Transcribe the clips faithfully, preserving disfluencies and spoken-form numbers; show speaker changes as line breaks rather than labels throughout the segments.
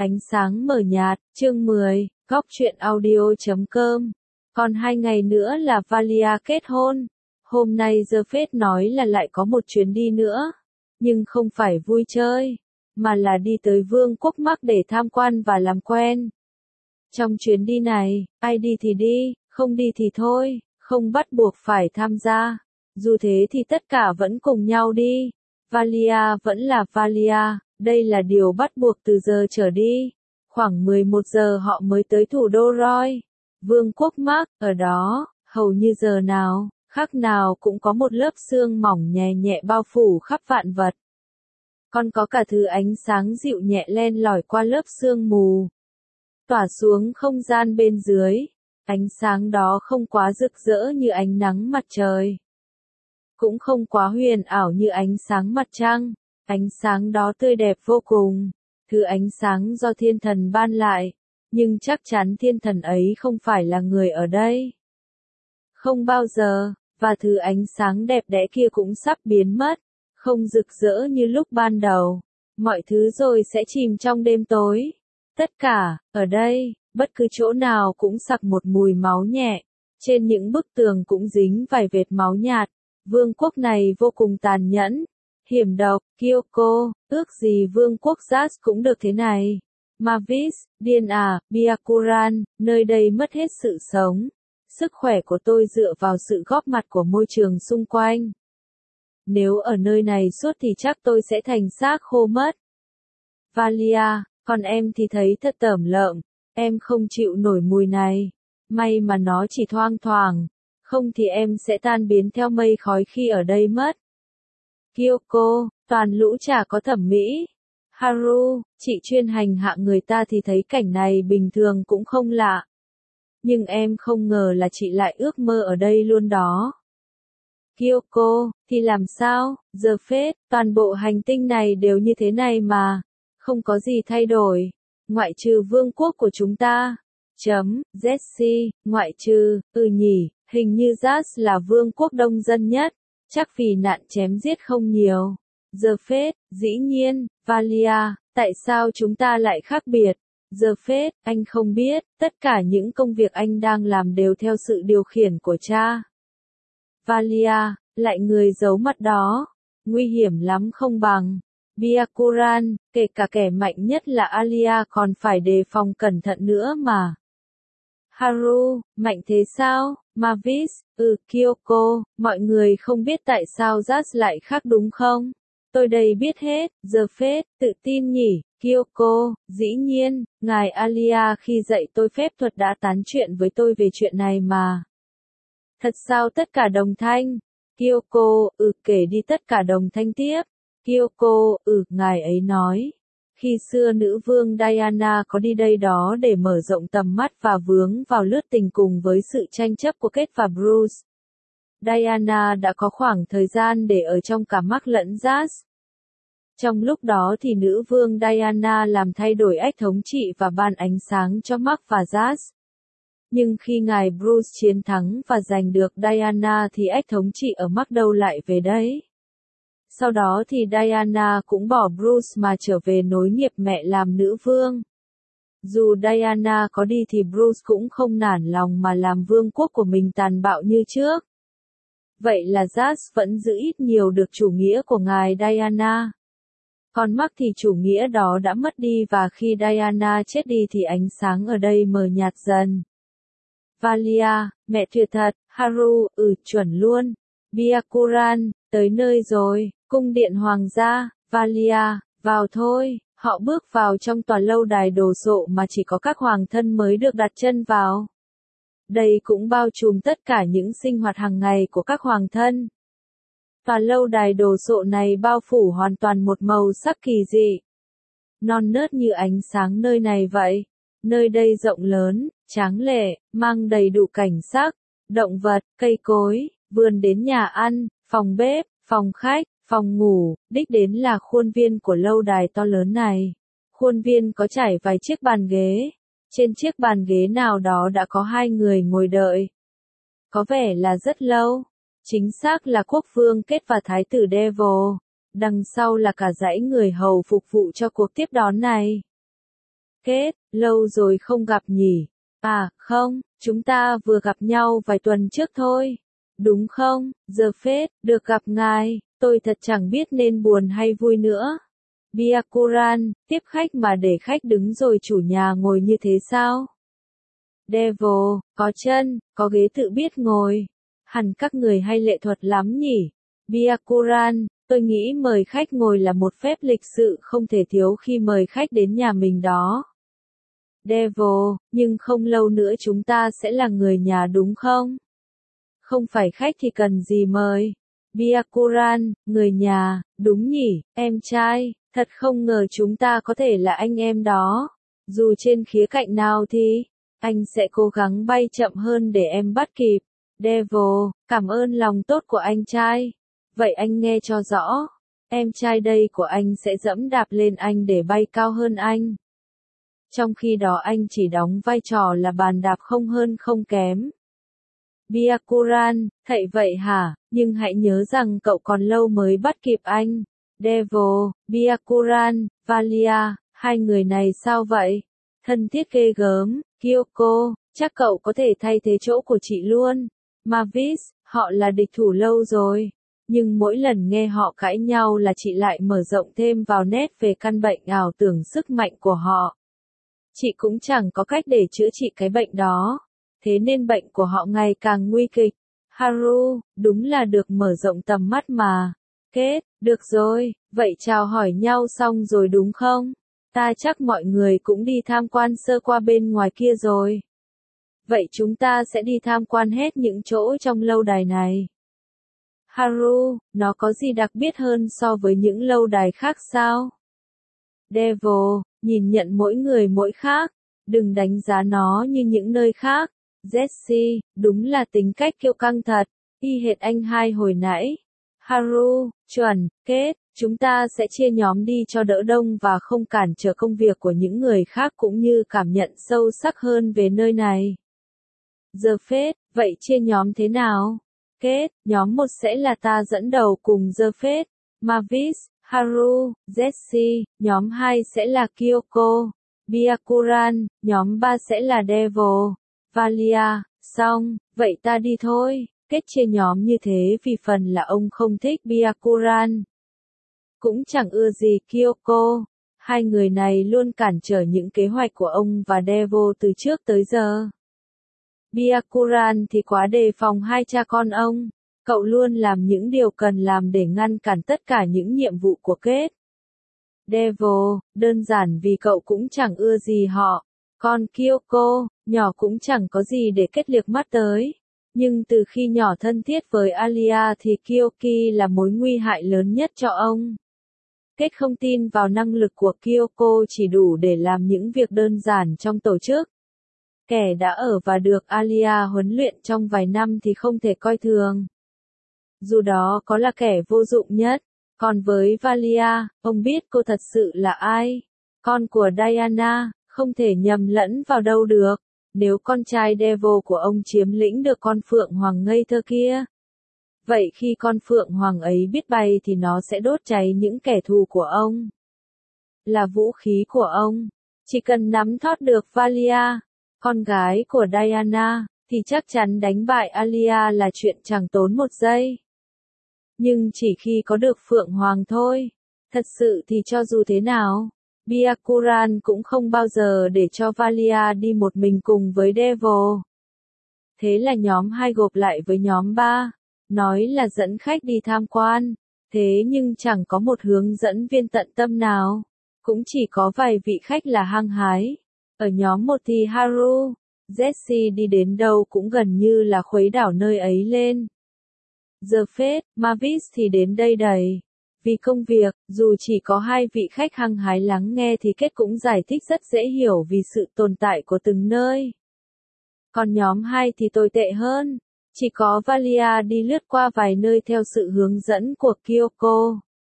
Ánh sáng mờ nhạt, chương mười, góc truyện audio chấm com. Còn hai ngày nữa là Valia kết hôn. Hôm nay Jepheth nói là lại có một chuyến đi nữa. Nhưng không phải vui chơi, mà là đi tới Vương quốc Mark để tham quan và làm quen. Trong chuyến đi này, ai đi thì đi, không đi thì thôi, không bắt buộc phải tham gia. Dù thế thì tất cả vẫn cùng nhau đi. Valia vẫn là Valia. Đây là điều bắt buộc từ giờ trở đi. Khoảng mười một giờ họ mới tới thủ đô Roy. Vương quốc Mark, ở đó, hầu như giờ nào, khác nào cũng có một lớp sương mỏng nhẹ nhẹ bao phủ khắp vạn vật. Còn có cả thứ ánh sáng dịu nhẹ len lỏi qua lớp sương mù, tỏa xuống không gian bên dưới. Ánh sáng đó không quá rực rỡ như ánh nắng mặt trời, cũng không quá huyền ảo như ánh sáng mặt trăng. Ánh sáng đó tươi đẹp vô cùng, thứ ánh sáng do thiên thần ban lại, nhưng chắc chắn thiên thần ấy không phải là người ở đây. Không bao giờ, và thứ ánh sáng đẹp đẽ kia cũng sắp biến mất, không rực rỡ như lúc ban đầu. Mọi thứ rồi sẽ chìm trong đêm tối. Tất cả, ở đây, bất cứ chỗ nào cũng sặc một mùi máu nhẹ, trên những bức tường cũng dính vài vệt máu nhạt. Vương quốc này vô cùng tàn nhẫn, hiểm độc. Kyoko, ước gì vương quốc Zaz cũng được thế này. Mavis, điên à, Byakuran, nơi đây mất hết sự sống. Sức khỏe của tôi dựa vào sự góp mặt của môi trường xung quanh. Nếu ở nơi này suốt thì chắc tôi sẽ thành xác khô mất. Valia, còn em thì thấy thật tởm lợm, em không chịu nổi mùi này. May mà nó chỉ thoang thoảng, không thì em sẽ tan biến theo mây khói khi ở đây mất. Kyoko, toàn lũ chả có thẩm mỹ. Haru, chị chuyên hành hạ người ta thì thấy cảnh này bình thường cũng không lạ. Nhưng em không ngờ là chị lại ước mơ ở đây luôn đó. Kyoko, thì làm sao, Jepheth, toàn bộ hành tinh này đều như thế này mà. Không có gì thay đổi, ngoại trừ vương quốc của chúng ta. Chấm, Jesse, ngoại trừ, ừ nhỉ, hình như Zaz là vương quốc đông dân nhất. Chắc vì nạn chém giết không nhiều. Jepheth, dĩ nhiên. Valia, tại sao chúng ta lại khác biệt? Jepheth, anh không biết, tất cả những công việc anh đang làm đều theo sự điều khiển của cha. Valia, lại người giấu mặt đó. Nguy hiểm lắm không bằng. Byakuran, kể cả kẻ mạnh nhất là Alia còn phải đề phòng cẩn thận nữa mà. Haru, mạnh thế sao? Mavis, ừ, Kyoko, mọi người không biết tại sao Zaz lại khác đúng không? Tôi đây biết hết. Jepheth, tự tin nhỉ? Kyoko, dĩ nhiên, ngài Alia khi dạy tôi phép thuật đã tán chuyện với tôi về chuyện này mà. Thật sao tất cả đồng thanh? Kyoko, ừ, kể đi tất cả đồng thanh tiếp. Kyoko, ừ, ngài ấy nói. Khi xưa nữ vương Diana có đi đây đó để mở rộng tầm mắt và vướng vào lướt tình cùng với sự tranh chấp của Kate và Bruce. Diana đã có khoảng thời gian để ở trong cả Mark lẫn Zaz. Trong lúc đó thì nữ vương Diana làm thay đổi ách thống trị và ban ánh sáng cho Mark và Zaz. Nhưng khi ngài Bruce chiến thắng và giành được Diana thì ách thống trị ở Mark đâu lại về đấy. Sau đó thì Diana cũng bỏ Bruce mà trở về nối nghiệp mẹ làm nữ vương. Dù Diana có đi thì Bruce cũng không nản lòng mà làm vương quốc của mình tàn bạo như trước. Vậy là Zaz vẫn giữ ít nhiều được chủ nghĩa của ngài Diana. Còn Mark thì chủ nghĩa đó đã mất đi và khi Diana chết đi thì ánh sáng ở đây mờ nhạt dần. Valia, mẹ tuyệt thật. Haru, ừ, chuẩn luôn. Byakuran, tới nơi rồi. Cung điện hoàng gia. Valia, vào thôi. Họ bước vào trong tòa lâu đài đồ sộ mà chỉ có các hoàng thân mới được đặt chân vào. Đây cũng bao trùm tất cả những sinh hoạt hàng ngày của các hoàng thân. Tòa lâu đài đồ sộ này bao phủ hoàn toàn một màu sắc kỳ dị. Non nớt như ánh sáng nơi này vậy. Nơi đây rộng lớn, tráng lệ, mang đầy đủ cảnh sắc, động vật, cây cối, vườn đến nhà ăn, phòng bếp, phòng khách, phòng ngủ, đích đến là khuôn viên của lâu đài to lớn này. Khuôn viên có trải vài chiếc bàn ghế. Trên chiếc bàn ghế nào đó đã có hai người ngồi đợi. Có vẻ là rất lâu. Chính xác là quốc vương Kate và thái tử Devil. Đằng sau là cả dãy người hầu phục vụ cho cuộc tiếp đón này. Kết, lâu rồi không gặp nhỉ? À, không, chúng ta vừa gặp nhau vài tuần trước thôi. Đúng không, giờ phết, được gặp ngài, tôi thật chẳng biết nên buồn hay vui nữa. Byakuran, tiếp khách mà để khách đứng rồi chủ nhà ngồi như thế sao? Devil, có chân, có ghế tự biết ngồi. Hẳn các người hay lệ thuật lắm nhỉ? Byakuran, tôi nghĩ mời khách ngồi là một phép lịch sự không thể thiếu khi mời khách đến nhà mình đó. Devil, nhưng không lâu nữa chúng ta sẽ là người nhà đúng không? Không phải khách thì cần gì mời. Byakuran, người nhà, đúng nhỉ, em trai, thật không ngờ chúng ta có thể là anh em đó. Dù trên khía cạnh nào thì, anh sẽ cố gắng bay chậm hơn để em bắt kịp. Devil, cảm ơn lòng tốt của anh trai. Vậy anh nghe cho rõ, em trai đây của anh sẽ dẫm đạp lên anh để bay cao hơn anh. Trong khi đó anh chỉ đóng vai trò là bàn đạp không hơn không kém. Byakuran, thậy vậy hả, nhưng hãy nhớ rằng cậu còn lâu mới bắt kịp anh. Devil, Byakuran, Valia, hai người này sao vậy? Thân thiết ghê gớm, Kyoko, chắc cậu có thể thay thế chỗ của chị luôn. Mavis, họ là địch thủ lâu rồi. Nhưng mỗi lần nghe họ cãi nhau là chị lại mở rộng thêm vào nét về căn bệnh ảo tưởng sức mạnh của họ. Chị cũng chẳng có cách để chữa trị cái bệnh đó. Thế nên bệnh của họ ngày càng nguy kịch. Haru, đúng là được mở rộng tầm mắt mà. Kết, được rồi, vậy chào hỏi nhau xong rồi đúng không? Ta chắc mọi người cũng đi tham quan sơ qua bên ngoài kia rồi. Vậy chúng ta sẽ đi tham quan hết những chỗ trong lâu đài này. Haru, nó có gì đặc biệt hơn so với những lâu đài khác sao? Devil, nhìn nhận mỗi người mỗi khác. Đừng đánh giá nó như những nơi khác. Jessie, đúng là tính cách kiêu căng thật, y hệt anh hai hồi nãy. Haru, chuẩn, kết, chúng ta sẽ chia nhóm đi cho đỡ đông và không cản trở công việc của những người khác cũng như cảm nhận sâu sắc hơn về nơi này. Giờ phết, vậy chia nhóm thế nào? Kết, nhóm một sẽ là ta dẫn đầu cùng giờ phết, Mavis, Haru, Jessie, nhóm hai sẽ là Kyoko, Byakuran, nhóm ba sẽ là Devil. Valia, xong, vậy ta đi thôi. Kết chia nhóm như thế vì phần là ông không thích Byakuran. Cũng chẳng ưa gì Kyoko. Hai người này luôn cản trở những kế hoạch của ông và Devil từ trước tới giờ. Byakuran thì quá đề phòng hai cha con ông. Cậu luôn làm những điều cần làm để ngăn cản tất cả những nhiệm vụ của Kết. Devil, đơn giản vì cậu cũng chẳng ưa gì họ. Còn Kyoko, nhỏ cũng chẳng có gì để Kết liếc mắt tới. Nhưng từ khi nhỏ thân thiết với Alia thì Kyoki là mối nguy hại lớn nhất cho ông. Kết không tin vào năng lực của Kyoko chỉ đủ để làm những việc đơn giản trong tổ chức. Kẻ đã ở và được Alia huấn luyện trong vài năm thì không thể coi thường. Dù đó có là kẻ vô dụng nhất. Còn với Valia, ông biết cô thật sự là ai. Con của Diana, không thể nhầm lẫn vào đâu được. Nếu con trai Devil của ông chiếm lĩnh được con Phượng Hoàng ngây thơ kia. Vậy khi con Phượng Hoàng ấy biết bay thì nó sẽ đốt cháy những kẻ thù của ông. Là vũ khí của ông. Chỉ cần nắm thót được Valia, con gái của Diana, thì chắc chắn đánh bại Alia là chuyện chẳng tốn một giây. Nhưng chỉ khi có được Phượng Hoàng thôi. Thật sự thì cho dù thế nào, Byakuran cũng không bao giờ để cho Valia đi một mình cùng với Devil. Thế là nhóm hai gộp lại với nhóm ba, nói là dẫn khách đi tham quan, thế nhưng chẳng có một hướng dẫn viên tận tâm nào, cũng chỉ có vài vị khách là hăng hái. Ở nhóm một thì Haru, Jessie đi đến đâu cũng gần như là khuấy đảo nơi ấy lên. Giờ phết, Mavis thì đến đây đầy. Vì công việc, dù chỉ có hai vị khách hăng hái lắng nghe thì Kết cũng giải thích rất dễ hiểu vì sự tồn tại của từng nơi. Còn nhóm hai thì tồi tệ hơn. Chỉ có Valia đi lướt qua vài nơi theo sự hướng dẫn của Kyoko.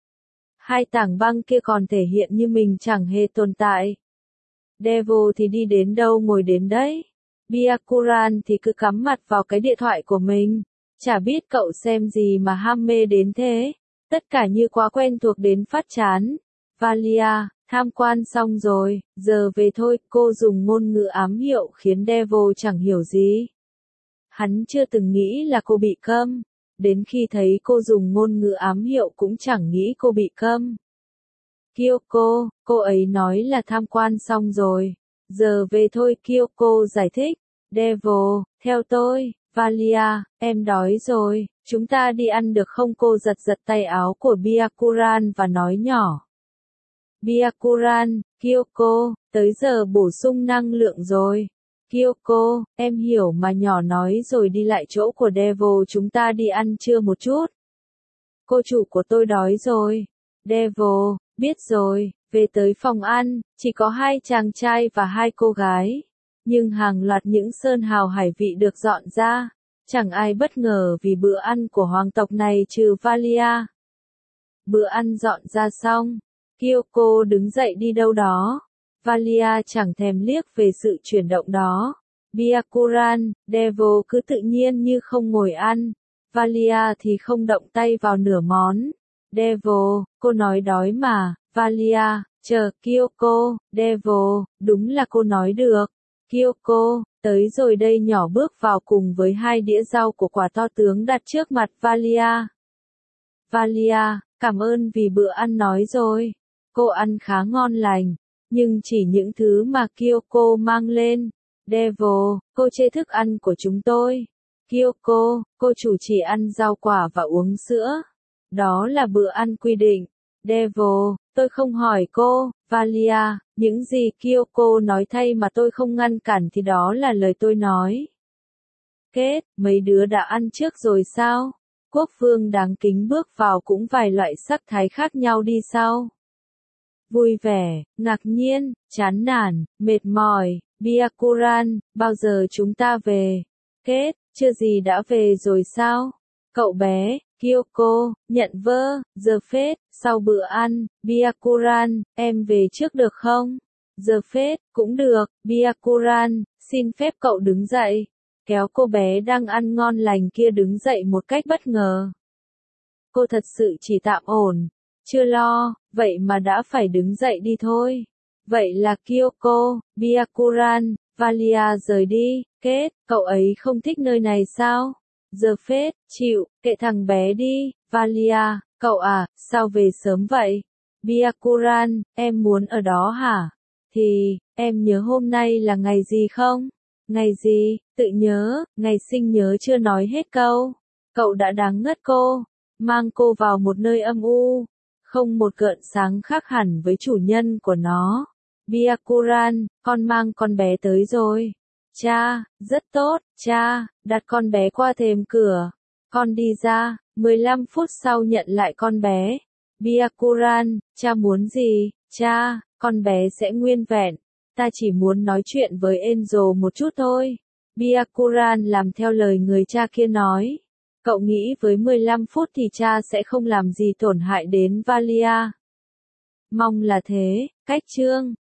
Hai tảng băng kia còn thể hiện như mình chẳng hề tồn tại. Devil thì đi đến đâu ngồi đến đấy. Byakuran thì cứ cắm mặt vào cái điện thoại của mình. Chả biết cậu xem gì mà ham mê đến thế. Tất cả như quá quen thuộc đến phát chán. Valia, Tham quan xong rồi, giờ về thôi, cô dùng ngôn ngữ ám hiệu khiến Devil chẳng hiểu gì. Hắn chưa từng nghĩ là cô bị câm, đến khi thấy cô dùng ngôn ngữ ám hiệu cũng chẳng nghĩ cô bị câm. Kyoko, cô ấy nói là tham quan xong rồi, giờ về thôi, Kyoko giải thích. Devil, theo tôi, Valia, em đói rồi, chúng ta đi ăn được không? Cô giật giật tay áo của Byakuran và nói nhỏ. Byakuran, Kyoko, tới giờ bổ sung năng lượng rồi. Kyoko, em hiểu mà, nhỏ nói rồi đi lại chỗ của Devil, chúng ta đi ăn trưa một chút. Cô chủ của tôi đói rồi. Devil, biết rồi, về tới phòng ăn, chỉ có hai chàng trai và hai cô gái. Nhưng hàng loạt những sơn hào hải vị được dọn ra. Chẳng ai bất ngờ vì bữa ăn của hoàng tộc này trừ Valia. Bữa ăn dọn ra xong, Kyoko đứng dậy đi đâu đó. Valia chẳng thèm liếc về sự chuyển động đó. Byakuran, Devil cứ tự nhiên như không ngồi ăn. Valia thì không động tay vào nửa món. Devil, cô nói đói mà. Valia, chờ, Kyoko, Devil, đúng là cô nói được. Kyoko, tới rồi đây, nhỏ bước vào cùng với hai đĩa rau của quả to tướng đặt trước mặt Valia. Valia, cảm ơn vì bữa ăn nói rồi. Cô ăn khá ngon lành, nhưng chỉ những thứ mà Kyoko mang lên. Devil, cô chê thức ăn của chúng tôi. Kyoko, cô chủ chỉ ăn rau quả và uống sữa. Đó là bữa ăn quy định. Devil, tôi không hỏi cô. Valia, những gì Kyoko nói thay mà tôi không ngăn cản thì đó là lời tôi nói. Kết, mấy đứa đã ăn trước rồi sao? Quốc vương đáng kính bước vào cũng vài loại sắc thái khác nhau đi sau. Vui vẻ, ngạc nhiên, chán nản, mệt mỏi. Byakuran, bao giờ chúng ta về? Kết, chưa gì đã về rồi sao? Cậu bé, Kyoko, nhận vơ, giờ phết, sau bữa ăn, Byakuran, em về trước được không? Giờ phết, cũng được, Byakuran, xin phép cậu đứng dậy. Kéo cô bé đang ăn ngon lành kia đứng dậy một cách bất ngờ. Cô thật sự chỉ tạm ổn, chưa lo, vậy mà đã phải đứng dậy đi thôi. Vậy là Kyoko, Byakuran, Valia rời đi. Kết, cậu ấy không thích nơi này sao? Giờ phết, chịu, kệ thằng bé đi. Valia, cậu à, sao về sớm vậy? Byakuran, em muốn ở đó hả? Thì, em nhớ hôm nay là ngày gì không? Ngày gì? Tự nhớ, ngày sinh nhớ chưa nói hết câu. Cậu đã đáng ngất cô, mang cô vào một nơi âm u, không một gợn sáng khác hẳn với chủ nhân của nó. Byakuran, con mang con bé tới rồi. Cha, rất tốt, cha, đặt con bé qua thềm cửa. Con đi ra, mười lăm phút sau nhận lại con bé. Byakuran, cha muốn gì? Cha, con bé sẽ nguyên vẹn. Ta chỉ muốn nói chuyện với Angel một chút thôi. Byakuran làm theo lời người cha kia nói. Cậu nghĩ với mười lăm phút thì cha sẽ không làm gì tổn hại đến Valia. Mong là thế. Cách chương